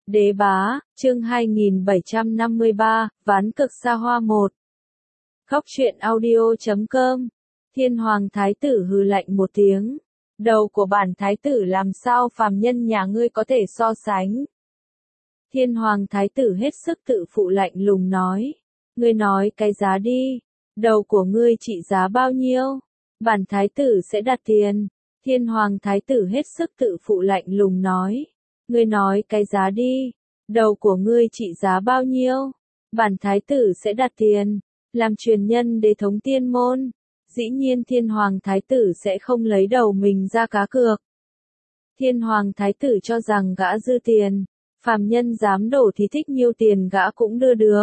Đế bá, chương 2753, ván cực xa hoa 1. Khóc chuyện audio.com. Thiên hoàng thái tử hừ lạnh một tiếng. Đầu của bản thái tử làm sao phàm nhân nhà ngươi có thể so sánh. Thiên hoàng thái tử hết sức tự phụ lạnh lùng nói. Ngươi nói cái giá đi. Đầu của ngươi trị giá bao nhiêu? Bản thái tử sẽ đặt tiền. Thiên hoàng thái tử hết sức tự phụ lạnh lùng nói. Ngươi nói cái giá đi. Đầu của ngươi trị giá bao nhiêu? Bản thái tử sẽ đặt tiền. Làm truyền nhân đế thống tiên môn. Dĩ nhiên thiên hoàng thái tử sẽ không lấy đầu mình ra cá cược. Thiên hoàng thái tử cho rằng gã dư tiền. Phàm nhân dám đổ thì thích nhiêu tiền gã cũng đưa được.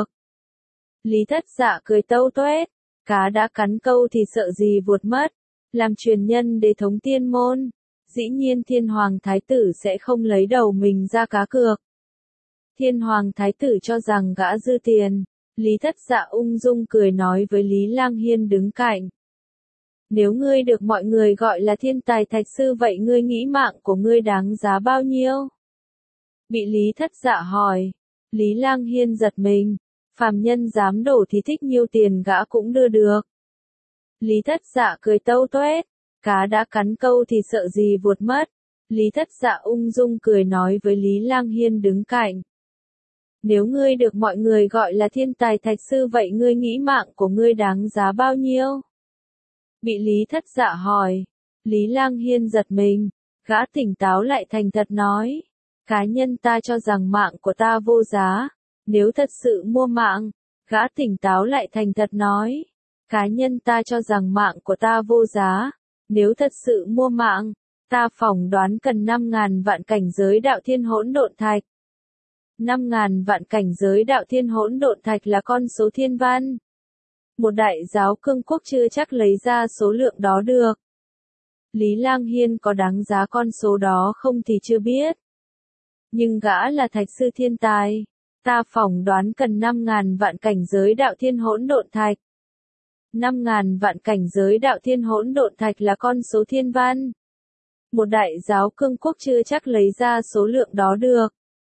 Lý Thất Dạ cười tâu tuét. Cá đã cắn câu thì sợ gì vuột mất. Làm truyền nhân đế thống tiên môn. Dĩ nhiên thiên hoàng thái tử sẽ không lấy đầu mình ra cá cược. Thiên hoàng thái tử cho rằng gã dư tiền. Lý Thất Dạ ung dung cười nói với Lý Lang Hiên đứng cạnh. Nếu ngươi được mọi người gọi là thiên tài thạch sư vậy ngươi nghĩ mạng của ngươi đáng giá bao nhiêu? Bị Lý Thất Dạ hỏi. Lý Lang Hiên giật mình. Phàm nhân dám đổ thì thích nhiêu tiền gã cũng đưa được. Lý Thất Dạ cười tâu tuét. Cá đã cắn câu thì sợ gì vuột mất. Lý Thất Dạ ung dung cười nói với Lý Lang Hiên đứng cạnh. Nếu ngươi được mọi người gọi là thiên tài thạch sư vậy ngươi nghĩ mạng của ngươi đáng giá bao nhiêu? Bị Lý Thất Dạ hỏi. Lý Lang Hiên giật mình. Gã tỉnh táo lại thành thật nói. Cá nhân ta cho rằng mạng của ta vô giá. Nếu thật sự mua mạng. Gã tỉnh táo lại thành thật nói. Cá nhân ta cho rằng mạng của ta vô giá. Nếu thật sự mua mạng. Ta phỏng đoán cần 5.000 vạn cảnh giới đạo thiên hỗn độn thạch. 5.000 vạn cảnh giới đạo thiên hỗn độn thạch là con số thiên văn. Một đại giáo cương quốc chưa chắc lấy ra số lượng đó được. Lý Lang Hiên có đáng giá con số đó không thì chưa biết. Nhưng gã là thạch sư thiên tài. Ta phỏng đoán cần 5.000 vạn cảnh giới đạo thiên hỗn độn thạch. 5.000 vạn cảnh giới đạo thiên hỗn độn thạch là con số thiên văn. Một đại giáo cương quốc chưa chắc lấy ra số lượng đó được.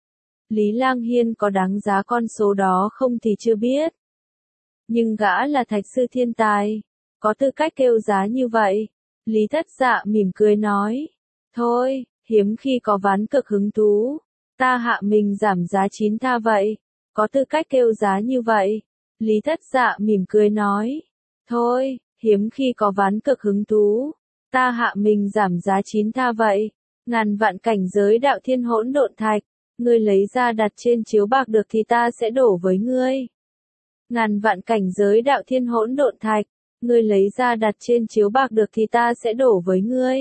Lý Lang Hiên có đáng giá con số đó không thì chưa biết. Nhưng gã là thạch sư thiên tài. Có tư cách kêu giá như vậy. Lý Thất Dạ mỉm cười nói. Thôi, hiếm khi có ván cực hứng thú. Ta hạ mình giảm giá 9 tha vậy. Có tư cách kêu giá như vậy. Lý Thất Dạ mỉm cười nói. Thôi, hiếm khi có ván cực hứng thú. Ta hạ mình giảm giá 9 tha vậy. Ngàn vạn cảnh giới đạo thiên hỗn độn thạch. Ngươi lấy ra đặt trên chiếu bạc được thì ta sẽ đổ với ngươi. Ngàn vạn cảnh giới đạo thiên hỗn độn thạch. Ngươi lấy ra đặt trên chiếu bạc được thì ta sẽ đổ với ngươi.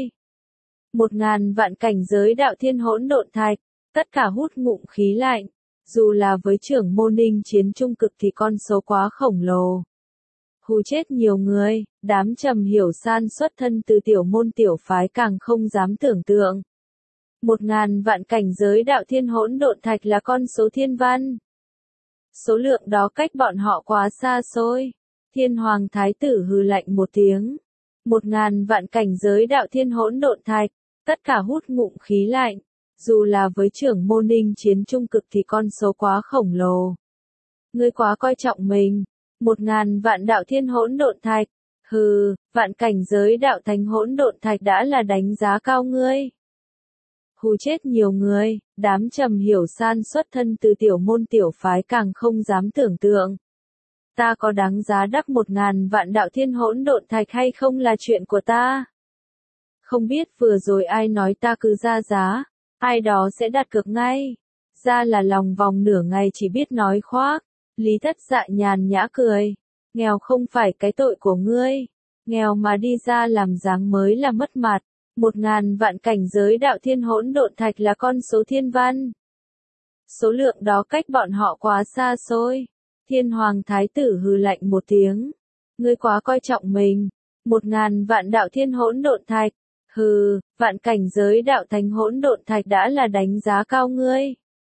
1.000 vạn cảnh giới đạo thiên hỗn độn thạch. Tất cả hút ngụm khí lạnh. Dù là với trưởng môn ninh chiến trung cực thì con số quá khổng lồ. Hù chết nhiều người, đám Trầm Hiểu San xuất thân từ tiểu môn tiểu phái càng không dám tưởng tượng. 1.000 vạn cảnh giới đạo thiên hỗn độn thạch là con số thiên văn. Số lượng đó cách bọn họ quá xa xôi. Thiên hoàng thái tử hừ lạnh một tiếng. 1.000 vạn cảnh giới đạo thiên hỗn độn thạch. Tất cả hút ngụm khí lạnh. Dù là với trưởng môn ninh chiến trung cực thì con số quá khổng lồ. Ngươi quá coi trọng mình. 1.000 vạn đạo thiên hỗn độn thạch. Hừ, vạn cảnh giới đạo thánh hỗn độn thạch đã là đánh giá cao ngươi. Hù chết nhiều người, đám Trầm Hiểu San xuất thân từ tiểu môn tiểu phái càng không dám tưởng tượng. Ta có đáng giá đắp 1.000 vạn đạo thiên hỗn độn thạch hay không là chuyện của ta. Không biết vừa rồi ai nói ta cứ ra giá, ai đó sẽ đặt cược ngay. Ra là lòng vòng nửa ngày chỉ biết nói khoác. Lý Thất Dạ nhàn nhã cười. Nghèo không phải cái tội của ngươi. Nghèo mà đi ra làm dáng mới là mất mặt. 1.000 vạn cảnh giới đạo thiên hỗn độn thạch là con số thiên văn. Số lượng đó cách bọn họ quá xa xôi. Thiên hoàng thái tử hừ lạnh một tiếng. Ngươi quá coi trọng mình. 1.000 vạn đạo thiên hỗn độn thạch. Hừ, vạn cảnh giới đạo thánh hỗn độn thạch đã là đánh giá cao ngươi.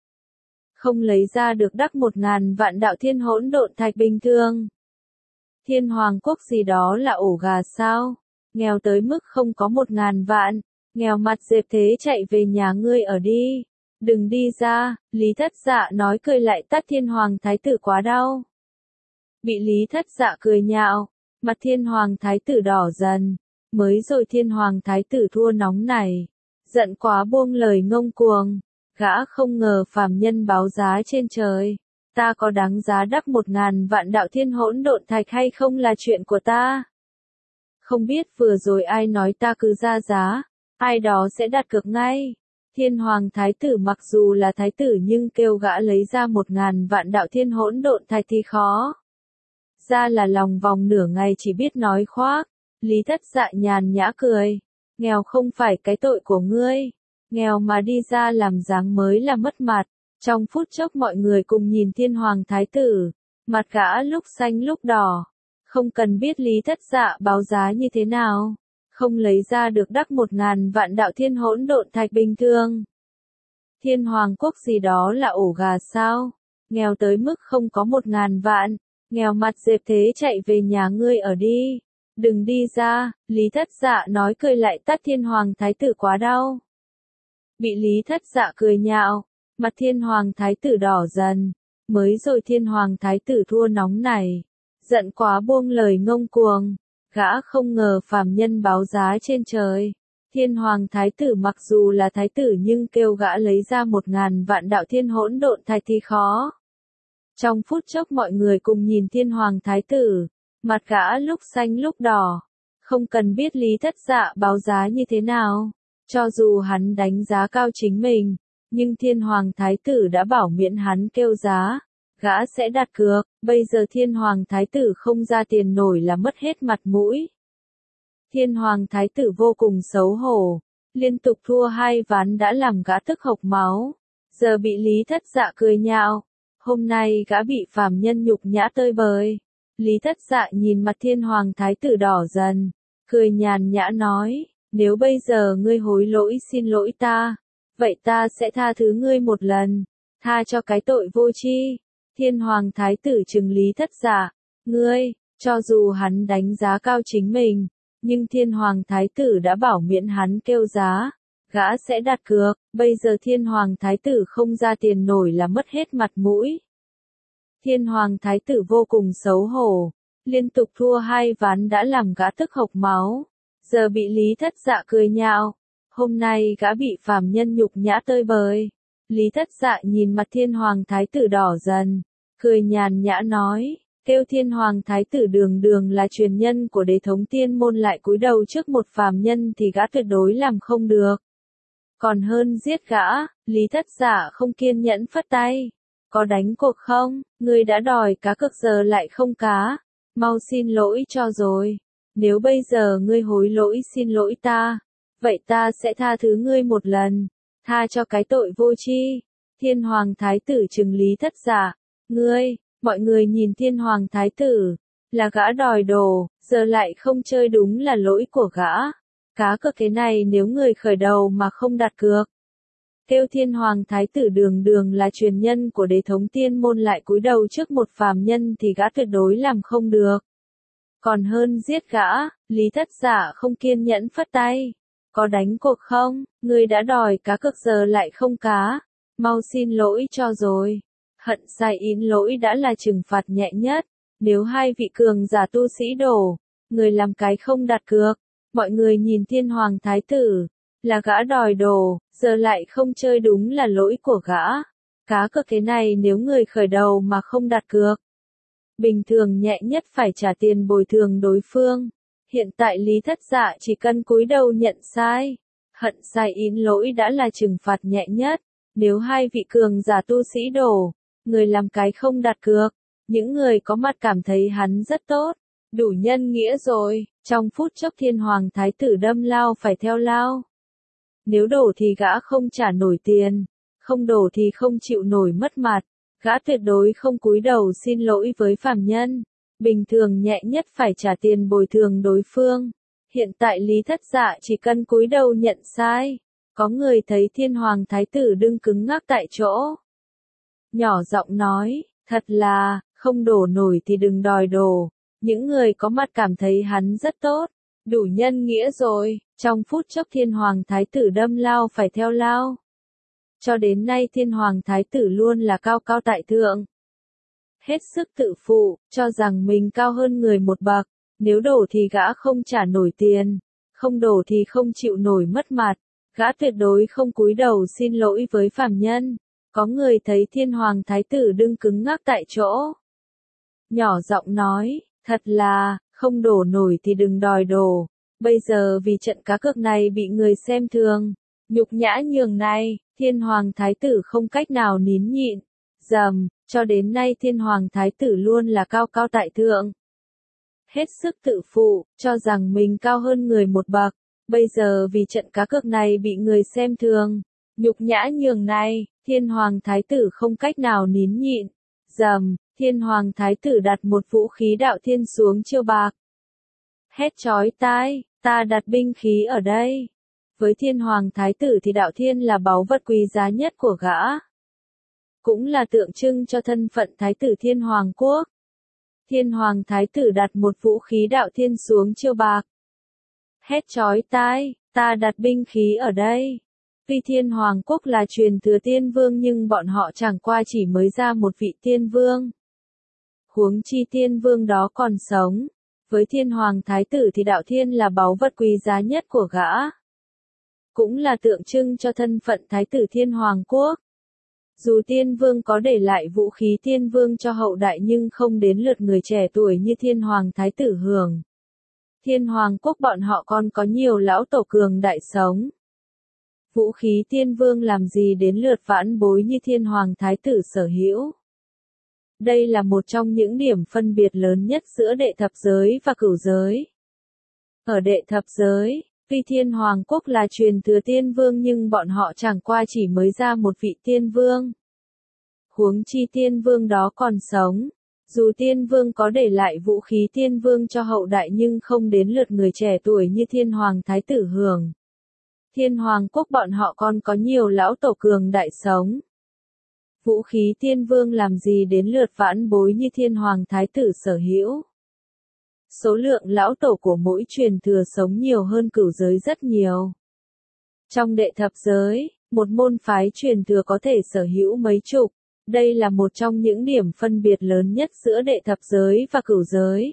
Không lấy ra được đắc 1.000 vạn đạo thiên hỗn độn thạch bình thường. Thiên hoàng quốc gì đó là ổ gà sao? Nghèo tới mức không có 1.000 vạn. Nghèo mặt dẹp thế chạy về nhà ngươi ở đi. Đừng đi ra, Lý Thất Dạ nói cười lại tát Thiên Hoàng Thái tử quá đau. Bị Lý Thất Dạ cười nhạo, mặt Thiên Hoàng Thái tử đỏ dần, mới rồi Thiên Hoàng Thái tử thua nóng này, giận quá buông lời ngông cuồng, gã không ngờ phàm nhân báo giá trên trời, ta có đáng giá đắp 1000 vạn đạo thiên hỗn độn thạch hay không là chuyện của ta. Không biết vừa rồi ai nói ta cứ ra giá, ai đó sẽ đặt cược ngay. Thiên Hoàng Thái tử mặc dù là thái tử nhưng kêu gã lấy ra 1000 vạn đạo thiên hỗn độn thạch thì khó. Ra là lòng vòng nửa ngày chỉ biết nói khoác. Lý Thất Dạ nhàn nhã cười. Nghèo không phải cái tội của ngươi. Nghèo mà đi ra làm dáng mới là mất mặt. Trong phút chốc mọi người cùng nhìn Thiên Hoàng Thái tử. Mặt gã lúc xanh lúc đỏ. Không cần biết Lý Thất Dạ báo giá như thế nào. Không lấy ra được đắc 1000 vạn đạo thiên hỗn độn thạch bình thường. Thiên Hoàng quốc gì đó là ổ gà sao? Nghèo tới mức không có 1000 vạn. Nghèo mặt dẹp thế chạy về nhà ngươi ở đi. Đừng đi ra, Lý Thất Dạ nói cười lại tát Thiên Hoàng Thái tử quá đau. Bị Lý Thất Dạ cười nhạo, mặt Thiên Hoàng Thái tử đỏ dần, mới rồi Thiên Hoàng Thái tử thua nóng này, giận quá buông lời ngông cuồng, gã không ngờ phàm nhân báo giá trên trời. Thiên Hoàng Thái tử mặc dù là thái tử nhưng kêu gã lấy ra 1000 vạn đạo thiên hỗn độn thạch thì khó. Trong phút chốc mọi người cùng nhìn Thiên Hoàng Thái tử, mặt gã lúc xanh lúc đỏ, không cần biết Lý Thất Dạ báo giá như thế nào, cho dù hắn đánh giá cao chính mình, nhưng Thiên Hoàng Thái tử đã bảo miễn hắn kêu giá, gã sẽ đặt cược, bây giờ Thiên Hoàng Thái tử không ra tiền nổi là mất hết mặt mũi. Thiên Hoàng Thái tử vô cùng xấu hổ, liên tục thua 2 ván đã làm gã tức hộc máu, giờ bị Lý Thất Dạ cười nhạo. Hôm nay gã bị phàm nhân nhục nhã tơi bời. Lý Thất Dạ nhìn mặt Thiên Hoàng Thái tử đỏ dần, cười nhàn nhã nói, nếu bây giờ ngươi hối lỗi xin lỗi ta, vậy ta sẽ tha thứ ngươi một lần, tha cho cái tội vô tri. Thiên Hoàng Thái tử trừng Lý Thất Dạ, ngươi, cho dù hắn đánh giá cao chính mình, nhưng Thiên Hoàng Thái tử đã bảo miễn hắn kêu giá. Gã sẽ đặt cược, bây giờ Thiên Hoàng Thái tử không ra tiền nổi là mất hết mặt mũi. Thiên Hoàng Thái tử vô cùng xấu hổ, liên tục thua 2 ván đã làm gã tức hộc máu, giờ bị Lý Thất Dạ cười nhạo, hôm nay gã bị phàm nhân nhục nhã tơi bời. Lý Thất Dạ nhìn mặt Thiên Hoàng Thái tử đỏ dần, cười nhàn nhã nói, kêu Thiên Hoàng Thái tử đường đường là truyền nhân của đế thống tiên môn lại cúi đầu trước một phàm nhân thì gã tuyệt đối làm không được. Còn hơn giết gã, Lý Thất Dạ không kiên nhẫn phất tay. Có đánh cuộc không? Ngươi đã đòi cá cược giờ lại không cá. Mau xin lỗi cho rồi. Nếu bây giờ ngươi hối lỗi xin lỗi ta, vậy ta sẽ tha thứ ngươi một lần. Tha cho cái tội vô tri. Thiên Hoàng Thái tử trừng Lý Thất Dạ. Ngươi, mọi người nhìn Thiên Hoàng Thái tử, là gã đòi đồ, giờ lại không chơi đúng là lỗi của gã. Cá cược thế này nếu người khởi đầu mà không đặt cược. Kêu Thiên Hoàng Thái tử đường đường là truyền nhân của đế thống tiên môn lại cúi đầu trước một phàm nhân thì gã tuyệt đối làm không được. Còn hơn giết gã, Lý Thất Dạ không kiên nhẫn phất tay. Có đánh cuộc không? Ngươi đã đòi cá cược giờ lại không cá. Mau xin lỗi cho rồi. Hận sai ín lỗi đã là trừng phạt nhẹ nhất. Nếu hai vị cường giả tu sĩ đổ, người làm cái không đặt cược. Mọi người nhìn Thiên Hoàng Thái tử, là gã đòi đồ, giờ lại không chơi đúng là lỗi của gã. Cá cược thế này nếu người khởi đầu mà không đặt cược, bình thường nhẹ nhất phải trả tiền bồi thường đối phương. Hiện tại Lý Thất Dạ chỉ cần cúi đầu nhận sai. Hận sai ín lỗi đã là trừng phạt nhẹ nhất. Nếu hai vị cường giả tu sĩ đổ, người làm cái không đặt cược, những người có mặt cảm thấy hắn rất tốt, đủ nhân nghĩa rồi. Trong phút chốc Thiên Hoàng Thái tử đâm lao phải theo lao. Nếu đổ thì gã không trả nổi tiền, không đổ thì không chịu nổi mất mặt, gã tuyệt đối không cúi đầu xin lỗi với phàm nhân. Bình thường nhẹ nhất phải trả tiền bồi thường đối phương. Hiện tại Lý Thất Dạ chỉ cần cúi đầu nhận sai. Có người thấy Thiên Hoàng Thái tử đứng cứng ngắc tại chỗ. Nhỏ giọng nói, thật là, không đổ nổi thì đừng đòi đổ. Những người có mặt cảm thấy hắn rất tốt, đủ nhân nghĩa rồi. Trong phút chốc Thiên Hoàng Thái tử đâm lao phải theo lao. cho đến nay Thiên Hoàng Thái tử luôn là cao cao tại thượng. Hết sức tự phụ, cho rằng mình cao hơn người một bậc, nếu đổ thì gã không trả nổi tiền, không đổ thì không chịu nổi mất mặt, gã tuyệt đối không cúi đầu xin lỗi với phàm nhân. Có người thấy Thiên Hoàng Thái tử đứng cứng ngắc tại chỗ. Nhỏ giọng nói, thật là, không đổ nổi thì đừng đòi đổ, bây giờ vì trận cá cược này bị người xem thường, nhục nhã nhường này, Thiên Hoàng Thái tử không cách nào nín nhịn, dầm, cho đến nay Thiên Hoàng Thái tử luôn là cao cao tại thượng. Hết sức tự phụ, cho rằng mình cao hơn người một bậc, bây giờ vì trận cá cược này bị người xem thường, nhục nhã nhường này, Thiên Hoàng Thái tử không cách nào nín nhịn, dầm, Thiên Hoàng Thái tử đặt một vũ khí đạo thiên xuống chiêu bạc. Hét chói tai, ta đặt binh khí ở đây. Với Thiên Hoàng Thái tử thì đạo thiên là báu vật quý giá nhất của gã. Cũng là tượng trưng cho thân phận Thái tử Thiên Hoàng Quốc. Thiên Hoàng Thái tử đặt một vũ khí đạo thiên xuống chiêu bạc. Hét chói tai, ta đặt binh khí ở đây. Tuy Thiên Hoàng Quốc là truyền thừa tiên vương nhưng bọn họ chẳng qua chỉ mới ra một vị tiên vương. Huống chi tiên vương đó còn sống. Với Thiên Hoàng Thái tử thì đạo thiên là báu vật quý giá nhất của gã. Cũng là tượng trưng cho thân phận Thái tử Thiên Hoàng Quốc. Dù tiên vương có để lại vũ khí tiên vương cho hậu đại nhưng không đến lượt người trẻ tuổi như Thiên Hoàng Thái tử hưởng. Thiên Hoàng Quốc bọn họ còn có nhiều lão tổ cường đại sống. Vũ khí tiên vương làm gì đến lượt vãn bối như Thiên Hoàng Thái tử sở hữu. Đây là một trong những điểm phân biệt lớn nhất giữa đệ thập giới và cửu giới. Ở đệ thập giới, tuy Thiên Hoàng Quốc là truyền thừa tiên vương nhưng bọn họ chẳng qua chỉ mới ra một vị tiên vương. Huống chi tiên vương đó còn sống. Dù tiên vương có để lại vũ khí tiên vương cho hậu đại nhưng không đến lượt người trẻ tuổi như Thiên Hoàng Thái tử hưởng. Thiên Hoàng Quốc bọn họ còn có nhiều lão tổ cường đại sống. Vũ khí tiên vương làm gì đến lượt vãn bối như Thiên Hoàng Thái tử sở hữu. Số lượng lão tổ của mỗi truyền thừa sống nhiều hơn cửu giới rất nhiều. Trong đệ thập giới, một môn phái truyền thừa có thể sở hữu mấy chục. Đây là một trong những điểm phân biệt lớn nhất giữa đệ thập giới và cửu giới.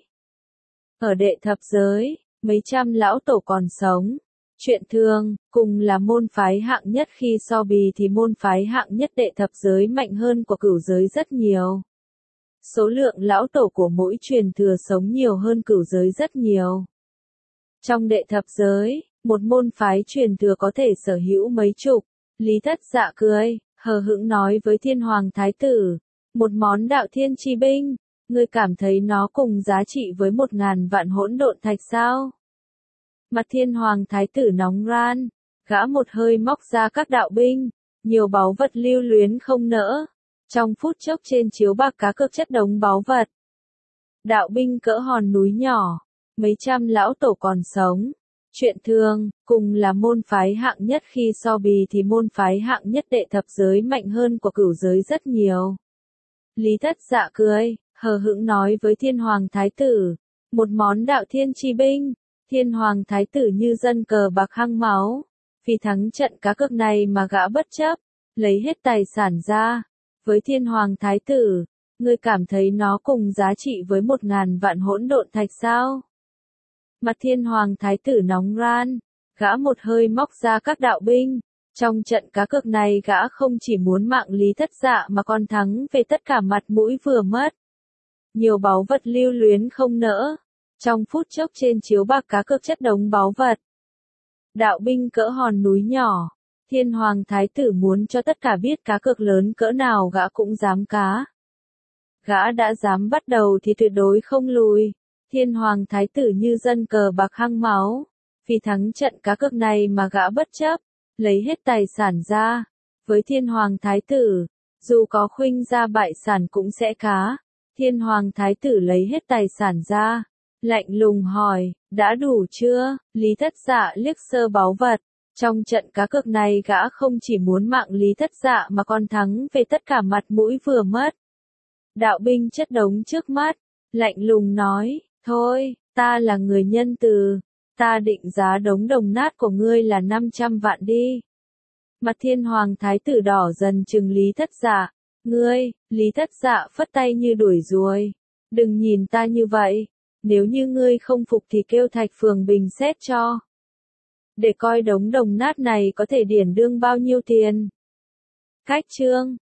Ở đệ thập giới, mấy trăm lão tổ còn sống. Chuyện thường, cùng là môn phái hạng nhất khi so bì thì môn phái hạng nhất đệ thập giới mạnh hơn của cửu giới rất nhiều. Số lượng lão tổ của mỗi truyền thừa sống nhiều hơn cửu giới rất nhiều. Trong đệ thập giới, một môn phái truyền thừa có thể sở hữu mấy chục. Lý Thất Dạ cười, hờ hững nói với Thiên Hoàng Thái tử, một món đạo thiên chi binh, ngươi cảm thấy nó cùng giá trị với 1000 vạn hỗn độn thạch sao? Mặt Thiên Hoàng Thái tử nóng ran, gã một hơi móc ra các đạo binh, nhiều báu vật lưu luyến không nỡ. Trong phút chốc trên chiếu bạc cá cược chất đống báu vật. Đạo binh cỡ hòn núi nhỏ, mấy trăm lão tổ còn sống. Chuyện thường, cùng là môn phái hạng nhất khi so bì thì môn phái hạng nhất đệ thập giới mạnh hơn của cửu giới rất nhiều. Lý Thất Dạ cười, hờ hững nói với Thiên Hoàng Thái tử, một món đạo thiên chi binh. Thiên Hoàng Thái tử như dân cờ bạc hăng máu, vì thắng trận cá cược này mà gã bất chấp, lấy hết tài sản ra. Với Thiên Hoàng Thái tử, ngươi cảm thấy nó cùng giá trị với 1000 vạn hỗn độn thạch sao? Mặt Thiên Hoàng Thái tử nóng ran, gã một hơi móc ra các đạo binh. Trong trận cá cược này gã không chỉ muốn mạng Lý Thất Dạ mà còn thắng về tất cả mặt mũi vừa mất. Nhiều báu vật lưu luyến không nỡ. Trong phút chốc trên chiếu bạc cá cược chất đống báu vật. Đạo binh cỡ hòn núi nhỏ. Thiên Hoàng Thái tử muốn cho tất cả biết cá cược lớn cỡ nào gã cũng dám cá. Gã đã dám bắt đầu thì tuyệt đối không lùi. Thiên Hoàng Thái tử như dân cờ bạc hăng máu. Vì thắng trận cá cược này mà gã bất chấp, lấy hết tài sản ra. Với Thiên Hoàng Thái tử, dù có khuynh ra bại sản cũng sẽ cá. Thiên Hoàng Thái tử lấy hết tài sản ra. Lạnh lùng hỏi, đã đủ chưa? Lý Thất Dạ liếc sơ báu vật. Trong trận cá cược này gã không chỉ muốn mạng Lý Thất Dạ mà còn thắng về tất cả mặt mũi vừa mất. Đạo binh chất đống trước mắt, lạnh lùng nói, thôi, ta là người nhân từ, ta định giá đống đồng nát của ngươi là 500 vạn đi. Mặt Thiên Hoàng thái tử đỏ dần trừng Lý Thất Dạ. Ngươi, Lý Thất Dạ phất tay như đuổi ruồi. Đừng nhìn ta như vậy. Nếu như ngươi không phục thì kêu Thạch Phường bình xét cho. Để coi đống đồng nát này có thể điển đương bao nhiêu tiền. Khách trương.